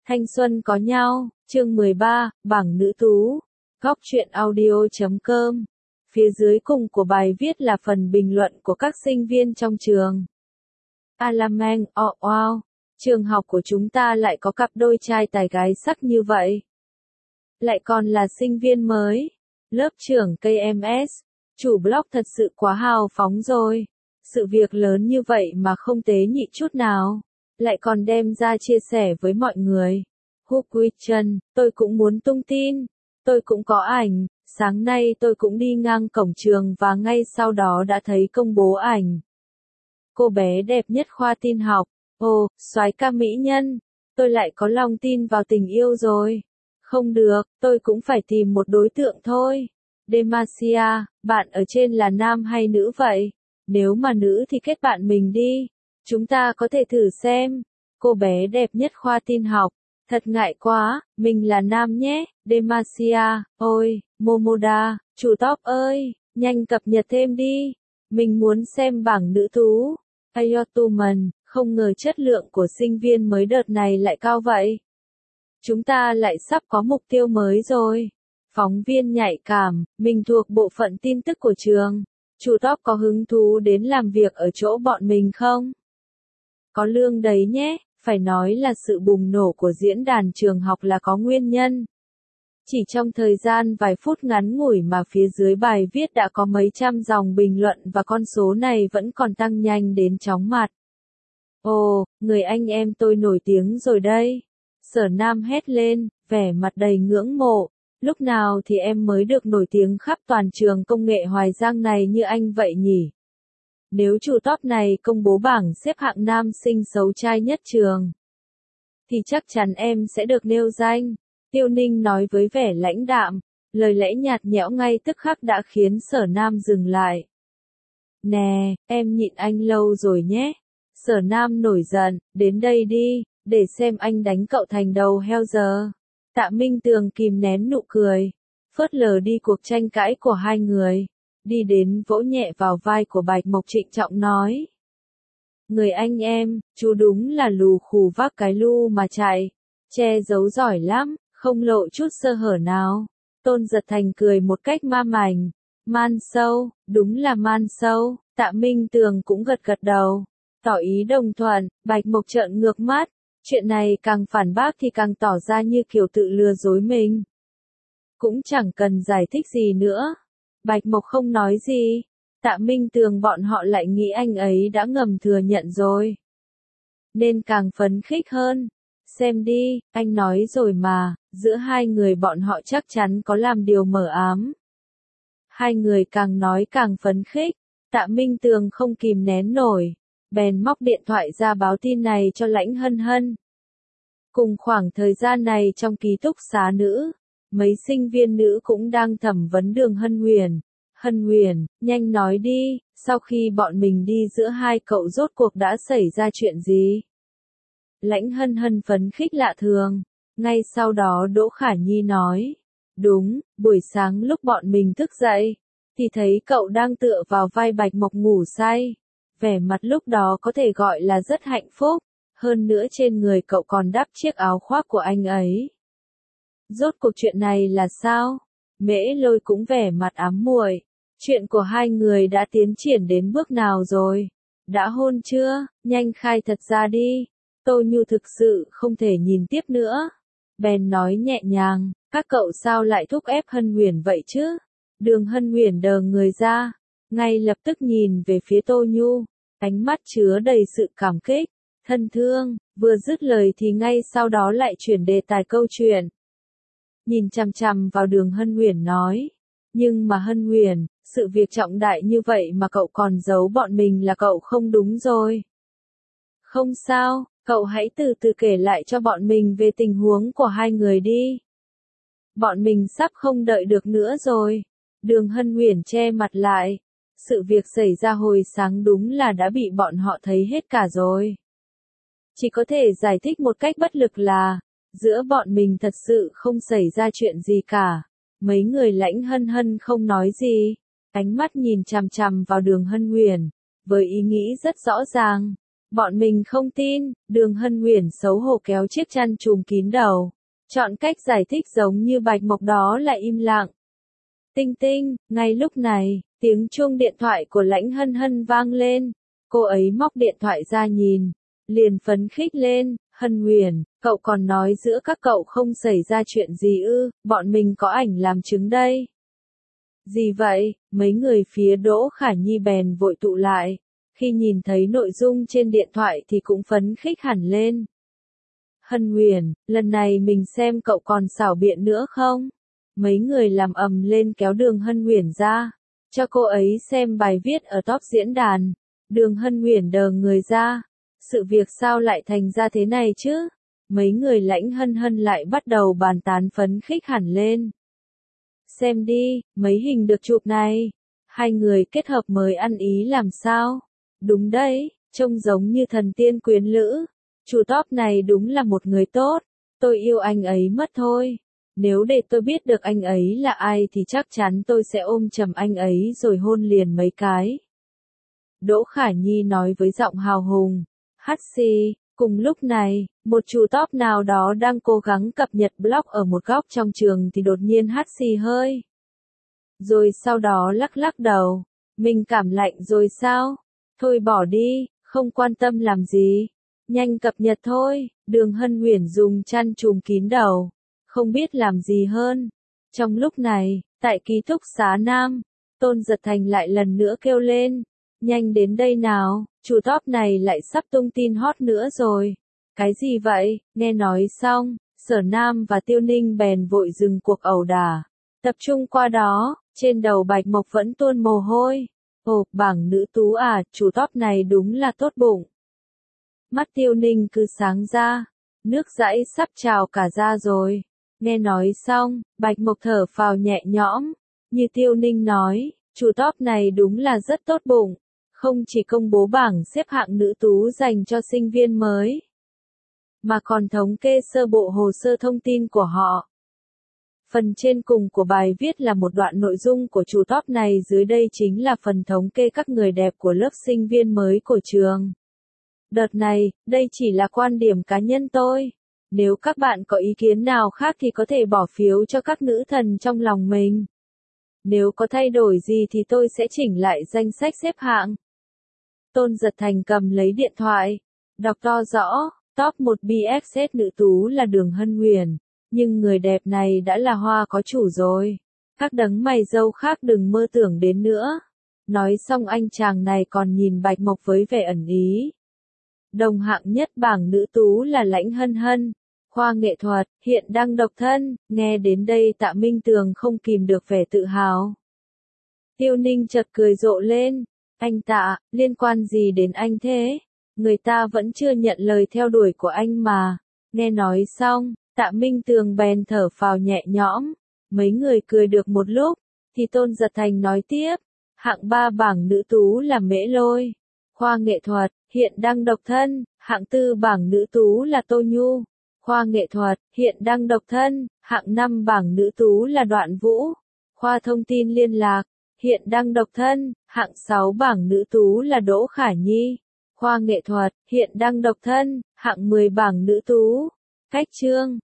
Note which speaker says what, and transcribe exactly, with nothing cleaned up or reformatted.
Speaker 1: Thanh xuân có nhau, chương mười ba, bảng nữ tú, góc truyện audio chấm com. Phía dưới cùng của bài viết là phần bình luận của các sinh viên trong trường. Alamang, oh wow, trường học của chúng ta lại có cặp đôi trai tài gái sắc như vậy. Lại còn là sinh viên mới, lớp trưởng ca em ét, chủ blog thật sự quá hào phóng rồi. Sự việc lớn như vậy mà không tế nhị chút nào, lại còn đem ra chia sẻ với mọi người. Who question, tôi cũng muốn tung tin, tôi cũng có ảnh, sáng nay tôi cũng đi ngang cổng trường và ngay sau đó đã thấy công bố ảnh. Cô bé đẹp nhất khoa tin học, ồ, soái ca mỹ nhân, tôi lại có lòng tin vào tình yêu rồi. Không được, tôi cũng phải tìm một đối tượng thôi. Demacia, bạn ở trên là nam hay nữ vậy? Nếu mà nữ thì kết bạn mình đi. Chúng ta có thể thử xem. Cô bé đẹp nhất khoa tin học. Thật ngại quá, mình là nam nhé. Demacia, ôi, Momoda, chủ top ơi, nhanh cập nhật thêm đi. Mình muốn xem bảng nữ tú. Ayotuman, không ngờ chất lượng của sinh viên mới đợt này lại cao vậy. Chúng ta lại sắp có mục tiêu mới rồi. Phóng viên nhạy cảm, mình thuộc bộ phận tin tức của trường. Chủ top có hứng thú đến làm việc ở chỗ bọn mình không? Có lương đấy nhé, phải nói là sự bùng nổ của diễn đàn trường học là có nguyên nhân. Chỉ trong thời gian vài phút ngắn ngủi mà phía dưới bài viết đã có mấy trăm dòng bình luận và con số này vẫn còn tăng nhanh đến chóng mặt. Ồ, người anh em tôi nổi tiếng rồi đây. Sở Nam hét lên, vẻ mặt đầy ngưỡng mộ. Lúc nào thì em mới được nổi tiếng khắp toàn trường công nghệ Hoài Giang này như anh vậy nhỉ? Nếu chủ top này công bố bảng xếp hạng nam sinh xấu trai nhất trường, thì chắc chắn em sẽ được nêu danh. Tiêu Ninh nói với vẻ lãnh đạm, lời lẽ nhạt nhẽo ngay tức khắc đã khiến Sở Nam dừng lại. Nè, em nhịn anh lâu rồi nhé. Sở Nam nổi giận, đến đây đi, để xem anh đánh cậu thành đầu heo giờ. Tạ Minh Tường kìm nén nụ cười, phớt lờ đi cuộc tranh cãi của hai người, đi đến vỗ nhẹ vào vai của Bạch Mộc trịnh trọng nói. Người anh em, chú đúng là lù khù vác cái lu mà chạy, che giấu giỏi lắm, không lộ chút sơ hở nào. Tôn Giật Thành cười một cách ma mảnh, man sâu, đúng là man sâu. Tạ Minh Tường cũng gật gật đầu, tỏ ý đồng thuận. Bạch Mộc trợn ngược mắt. Chuyện này càng phản bác thì càng tỏ ra như kiểu tự lừa dối mình. Cũng chẳng cần giải thích gì nữa. Bạch Mộc không nói gì. Tạ Minh Tường bọn họ lại nghĩ anh ấy đã ngầm thừa nhận rồi. Nên càng phấn khích hơn. Xem đi, anh nói rồi mà, giữa hai người bọn họ chắc chắn có làm điều mờ ám. Hai người càng nói càng phấn khích. Tạ Minh Tường không kìm nén nổi. Bèn móc điện thoại ra báo tin này cho Lãnh Hân Hân. Cùng khoảng thời gian này trong ký túc xá nữ, mấy sinh viên nữ cũng đang thẩm vấn Đường Hân Huyền. Hân Huyền, nhanh nói đi, sau khi bọn mình đi giữa hai cậu rốt cuộc đã xảy ra chuyện gì? Lãnh Hân Hân phấn khích lạ thường. Ngay sau đó Đỗ Khả Nhi nói. Đúng, buổi sáng lúc bọn mình thức dậy, thì thấy cậu đang tựa vào vai Bạch Mộc ngủ say. Vẻ mặt lúc đó có thể gọi là rất hạnh phúc, hơn nữa trên người cậu còn đắp chiếc áo khoác của anh ấy. Rốt cuộc chuyện này là sao? Mễ Lôi cũng vẻ mặt ám muội. Chuyện của hai người đã tiến triển đến bước nào rồi? Đã hôn chưa? Nhanh khai thật ra đi. Tô Nhu thực sự không thể nhìn tiếp nữa. Bèn nói nhẹ nhàng, các cậu sao lại thúc ép Hân Huyền vậy chứ? Đường Hân Huyền đờ người ra, ngay lập tức nhìn về phía Tô Nhu, ánh mắt chứa đầy sự cảm kích, thân thương, vừa dứt lời thì ngay sau đó lại chuyển đề tài câu chuyện. Nhìn chằm chằm vào Đường Hân Huyền nói, nhưng mà Hân Huyền, sự việc trọng đại như vậy mà cậu còn giấu bọn mình là cậu không đúng rồi. Không sao, cậu hãy từ từ kể lại cho bọn mình về tình huống của hai người đi. Bọn mình sắp không đợi được nữa rồi. Đường Hân Huyền che mặt lại. Sự việc xảy ra hồi sáng đúng là đã bị bọn họ thấy hết cả rồi. Chỉ có thể giải thích một cách bất lực là, giữa bọn mình thật sự không xảy ra chuyện gì cả. Mấy người Lãnh Hân Hân không nói gì, ánh mắt nhìn chằm chằm vào Đường Hân Huyền, với ý nghĩ rất rõ ràng. Bọn mình không tin, Đường Hân Uyển xấu hổ kéo chiếc chăn trùm kín đầu. Chọn cách giải thích giống như Bạch Mộc đó là im lặng. Tinh tinh, ngay lúc này, tiếng chuông điện thoại của Lãnh Hân Hân vang lên. Cô ấy móc điện thoại ra nhìn, liền phấn khích lên, Hân Uyển, cậu còn nói giữa các cậu không xảy ra chuyện gì ư, bọn mình có ảnh làm chứng đây. Gì vậy, mấy người phía Đỗ Khả Nhi bèn vội tụ lại, khi nhìn thấy nội dung trên điện thoại thì cũng phấn khích hẳn lên. Hân Uyển, lần này mình xem cậu còn xảo biện nữa không? Mấy người làm ầm lên kéo Đường Hân Uyển ra, cho cô ấy xem bài viết ở top diễn đàn. Đường Hân Uyển đờ người ra, sự việc sao lại thành ra thế này chứ? Mấy người Lãnh Hân Hân lại bắt đầu bàn tán phấn khích hẳn lên. Xem đi, mấy hình được chụp này, hai người kết hợp mới ăn ý làm sao? Đúng đấy, trông giống như thần tiên quyến lữ. Chủ top này đúng là một người tốt, tôi yêu anh ấy mất thôi. Nếu để tôi biết được anh ấy là ai thì chắc chắn tôi sẽ ôm chầm anh ấy rồi hôn liền mấy cái. Đỗ Khả Nhi nói với giọng hào hùng. Hắt xì, cùng lúc này, một chủ top nào đó đang cố gắng cập nhật blog ở một góc trong trường thì đột nhiên hắt xì hơi. Rồi sau đó lắc lắc đầu. Mình cảm lạnh rồi sao? Thôi bỏ đi, không quan tâm làm gì. Nhanh cập nhật thôi, Đường Hân Uyển dùng chăn trùm kín đầu, không biết làm gì hơn. Trong lúc này, tại ký túc xá Nam, Tôn Giật Thành lại lần nữa kêu lên, nhanh đến đây nào, chủ top này lại sắp tung tin hot nữa rồi. Cái gì vậy? Nghe nói xong, Sở Nam và Tiêu Ninh bèn vội dừng cuộc ẩu đả, tập trung qua đó, trên đầu Bạch Mộc vẫn tuôn mồ hôi. Ồ, bảng nữ tú à, chủ top này đúng là tốt bụng. Mắt Tiêu Ninh cứ sáng ra, nước dãi sắp trào cả ra rồi. Nghe nói xong, Bạch Mộc thở phào nhẹ nhõm, như Tiêu Ninh nói, chủ top này đúng là rất tốt bụng, không chỉ công bố bảng xếp hạng nữ tú dành cho sinh viên mới, mà còn thống kê sơ bộ hồ sơ thông tin của họ. Phần trên cùng của bài viết là một đoạn nội dung của chủ top này, dưới đây chính là phần thống kê các người đẹp của lớp sinh viên mới của trường. Đợt này, đây chỉ là quan điểm cá nhân tôi. Nếu các bạn có ý kiến nào khác thì có thể bỏ phiếu cho các nữ thần trong lòng mình. Nếu có thay đổi gì thì tôi sẽ chỉnh lại danh sách xếp hạng. Tôn Giật Thành cầm lấy điện thoại, đọc to rõ, top một bê ét ét nữ tú là Đường Hân Uyển, nhưng người đẹp này đã là hoa có chủ rồi. Các đấng mày râu khác đừng mơ tưởng đến nữa. Nói xong anh chàng này còn nhìn Bạch Mộc với vẻ ẩn ý. Đồng hạng nhất bảng nữ tú là Lãnh Hân Hân, khoa nghệ thuật, hiện đang độc thân. Nghe đến đây Tạ Minh Tường không kìm được vẻ tự hào. Tiêu Ninh chợt cười rộ lên, anh Tạ, liên quan gì đến anh thế? Người ta vẫn chưa nhận lời theo đuổi của anh mà. Nghe nói xong, Tạ Minh Tường bèn thở phào nhẹ nhõm. Mấy người cười được một lúc, thì Tôn Giật Thành nói tiếp, hạng ba bảng nữ tú là Mễ Lôi, khoa nghệ thuật, hiện đang độc thân. Hạng tư bảng nữ tú là Tô Nhu, khoa nghệ thuật, hiện đang độc thân. Hạng năm bảng nữ tú là Đoạn Vũ, khoa thông tin liên lạc, hiện đang độc thân. Hạng sáu bảng nữ tú là Đỗ Khả Nhi, khoa nghệ thuật, hiện đang độc thân. Hạng mười bảng nữ tú, Cách Trương,